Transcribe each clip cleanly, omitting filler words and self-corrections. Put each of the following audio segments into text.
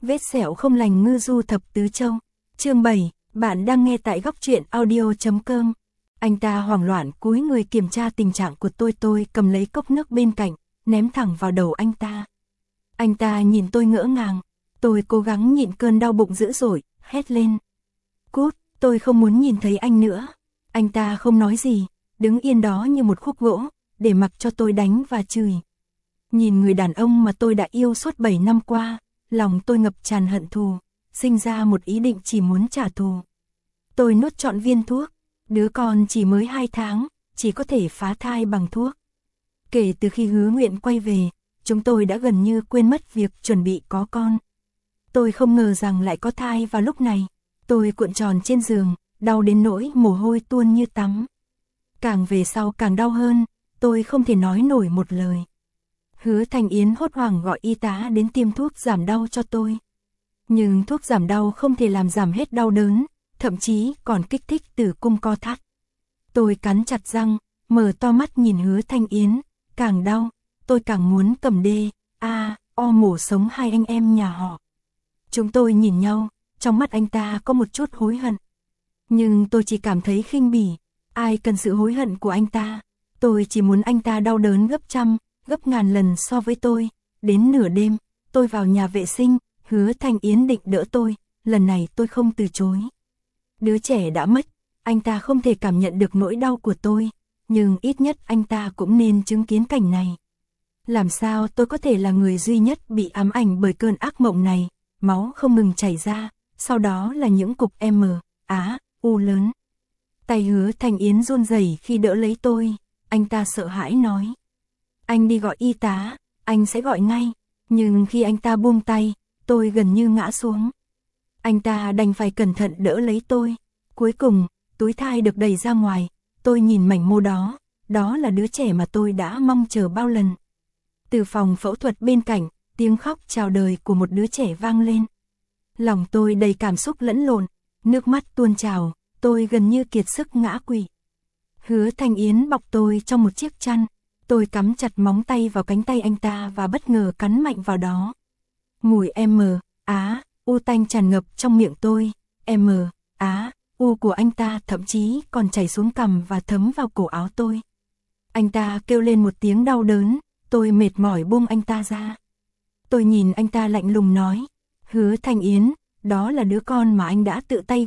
Vết sẹo không lành ngư du thập tứ châu. Chương 7, bạn đang nghe tại góc truyện audio.com. Anh ta hoảng loạn cúi người kiểm tra tình trạng của tôi cầm lấy cốc nước bên cạnh, ném thẳng vào đầu anh ta. Anh ta nhìn tôi ngỡ ngàng, tôi cố gắng nhịn cơn đau bụng dữ dội, hét lên. Cút, tôi không muốn nhìn thấy anh nữa. Anh ta không nói gì, đứng yên đó như một khúc gỗ, để mặc cho tôi đánh và chửi. Nhìn người đàn ông mà tôi đã yêu suốt 7 năm qua, lòng tôi ngập tràn hận thù, sinh ra một ý định chỉ muốn trả thù. Tôi nuốt trọn viên thuốc, đứa con chỉ mới 2 tháng, chỉ có thể phá thai bằng thuốc. Kể từ khi Hứa Nguyện quay về, chúng tôi đã gần như quên mất việc chuẩn bị có con. Tôi không ngờ rằng lại có thai vào lúc này. Tôi cuộn tròn trên giường, đau đến nỗi mồ hôi tuôn như tắm. Càng về sau càng đau hơn, tôi không thể nói nổi một lời. Hứa Thanh Yến hốt hoảng gọi y tá đến tiêm thuốc giảm đau cho tôi. Nhưng thuốc giảm đau không thể làm giảm hết đau đớn, thậm chí còn kích thích tử cung co thắt. Tôi cắn chặt răng, mở to mắt nhìn Hứa Thanh Yến, càng đau, tôi càng muốn cầm mổ sống hai anh em nhà họ. Chúng tôi nhìn nhau, trong mắt anh ta có một chút hối hận. Nhưng tôi chỉ cảm thấy khinh bỉ, ai cần sự hối hận của anh ta. Tôi chỉ muốn anh ta đau đớn gấp trăm, gấp ngàn lần so với tôi. Đến nửa đêm, tôi vào nhà vệ sinh, Hứa Thanh Yến định đỡ tôi, lần này tôi không từ chối. Đứa trẻ đã mất, anh ta không thể cảm nhận được nỗi đau của tôi, nhưng ít nhất anh ta cũng nên chứng kiến cảnh này. Làm sao tôi có thể là người duy nhất bị ám ảnh bởi cơn ác mộng này, máu không ngừng chảy ra, sau đó là những cục U lớn. Tay Hứa Thanh Yến run rẩy khi đỡ lấy tôi, anh ta sợ hãi nói. Anh đi gọi y tá, anh sẽ gọi ngay, nhưng khi anh ta buông tay, tôi gần như ngã xuống. Anh ta đành phải cẩn thận đỡ lấy tôi, cuối cùng, túi thai được đẩy ra ngoài, tôi nhìn mảnh mô đó, đó là đứa trẻ mà tôi đã mong chờ bao lần. Từ phòng phẫu thuật bên cạnh, tiếng khóc chào đời của một đứa trẻ vang lên. Lòng tôi đầy cảm xúc lẫn lộn, nước mắt tuôn trào, tôi gần như kiệt sức ngã quỵ. Hứa Thanh Yến bọc tôi trong một chiếc chăn, tôi cắm chặt móng tay vào cánh tay anh ta và bất ngờ cắn mạnh vào đó. Mùi U tanh tràn ngập trong miệng tôi, U của anh ta thậm chí còn chảy xuống cằm và thấm vào cổ áo tôi. Anh ta kêu lên một tiếng đau đớn, tôi mệt mỏi buông anh ta ra. Tôi nhìn anh ta lạnh lùng nói, Hứa Thanh Yến, đó là đứa con mà anh đã tự tay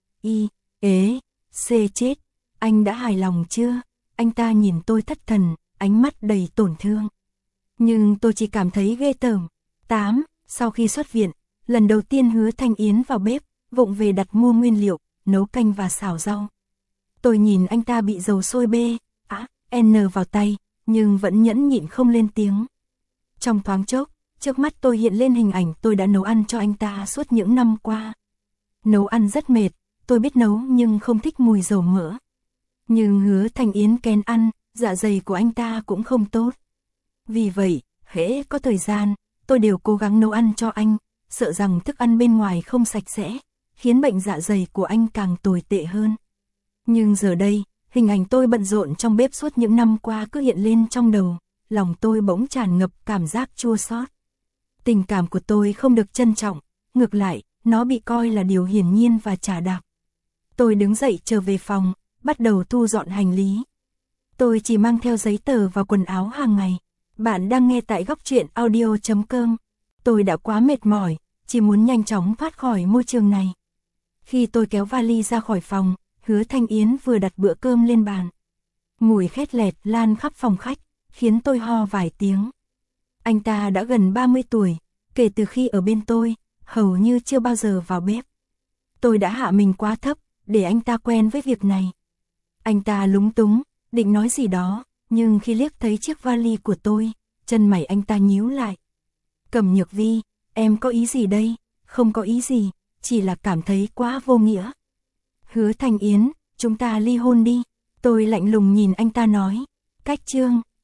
chết, anh đã hài lòng chưa? Anh ta nhìn tôi thất thần, ánh mắt đầy tổn thương. Nhưng tôi chỉ cảm thấy ghê tởm. 8. Sau khi xuất viện, lần đầu tiên Hứa Thanh Yến vào bếp, vụng về đặt mua nguyên liệu, nấu canh và xào rau. Tôi nhìn anh ta bị dầu sôi vào tay, nhưng vẫn nhẫn nhịn không lên tiếng. Trong thoáng chốc, trước mắt tôi hiện lên hình ảnh tôi đã nấu ăn cho anh ta suốt những năm qua. Nấu ăn rất mệt, tôi biết nấu nhưng không thích mùi dầu mỡ. Nhưng Hứa Thanh Yến kén ăn, dạ dày của anh ta cũng không tốt. Vì vậy, hễ có thời gian, tôi đều cố gắng nấu ăn cho anh, sợ rằng thức ăn bên ngoài không sạch sẽ, khiến bệnh dạ dày của anh càng tồi tệ hơn. Nhưng giờ đây, hình ảnh tôi bận rộn trong bếp suốt những năm qua cứ hiện lên trong đầu, lòng tôi bỗng tràn ngập cảm giác chua xót. Tình cảm của tôi không được trân trọng, ngược lại, nó bị coi là điều hiển nhiên và trà đạp. Tôi đứng dậy trở về phòng, bắt đầu thu dọn hành lý. Tôi chỉ mang theo giấy tờ và quần áo hàng ngày. Bạn đang nghe tại góc truyện audio.com. Tôi đã quá mệt mỏi, chỉ muốn nhanh chóng thoát khỏi môi trường này. Khi tôi kéo vali ra khỏi phòng, Hứa Thanh Yến vừa đặt bữa cơm lên bàn. Mùi khét lẹt lan khắp phòng khách, khiến tôi ho vài tiếng. Anh ta đã gần 30 tuổi, kể từ khi ở bên tôi, hầu như chưa bao giờ vào bếp. Tôi đã hạ mình quá thấp, để anh ta quen với việc này. Anh ta lúng túng, định nói gì đó, nhưng khi liếc thấy chiếc vali của tôi, chân mày anh ta nhíu lại. Cẩm Nhược Vi, em có ý gì đây? Không có ý gì, chỉ là cảm thấy quá vô nghĩa. Hứa Thanh Yến, chúng ta ly hôn đi. Tôi lạnh lùng nhìn anh ta nói. Cách chương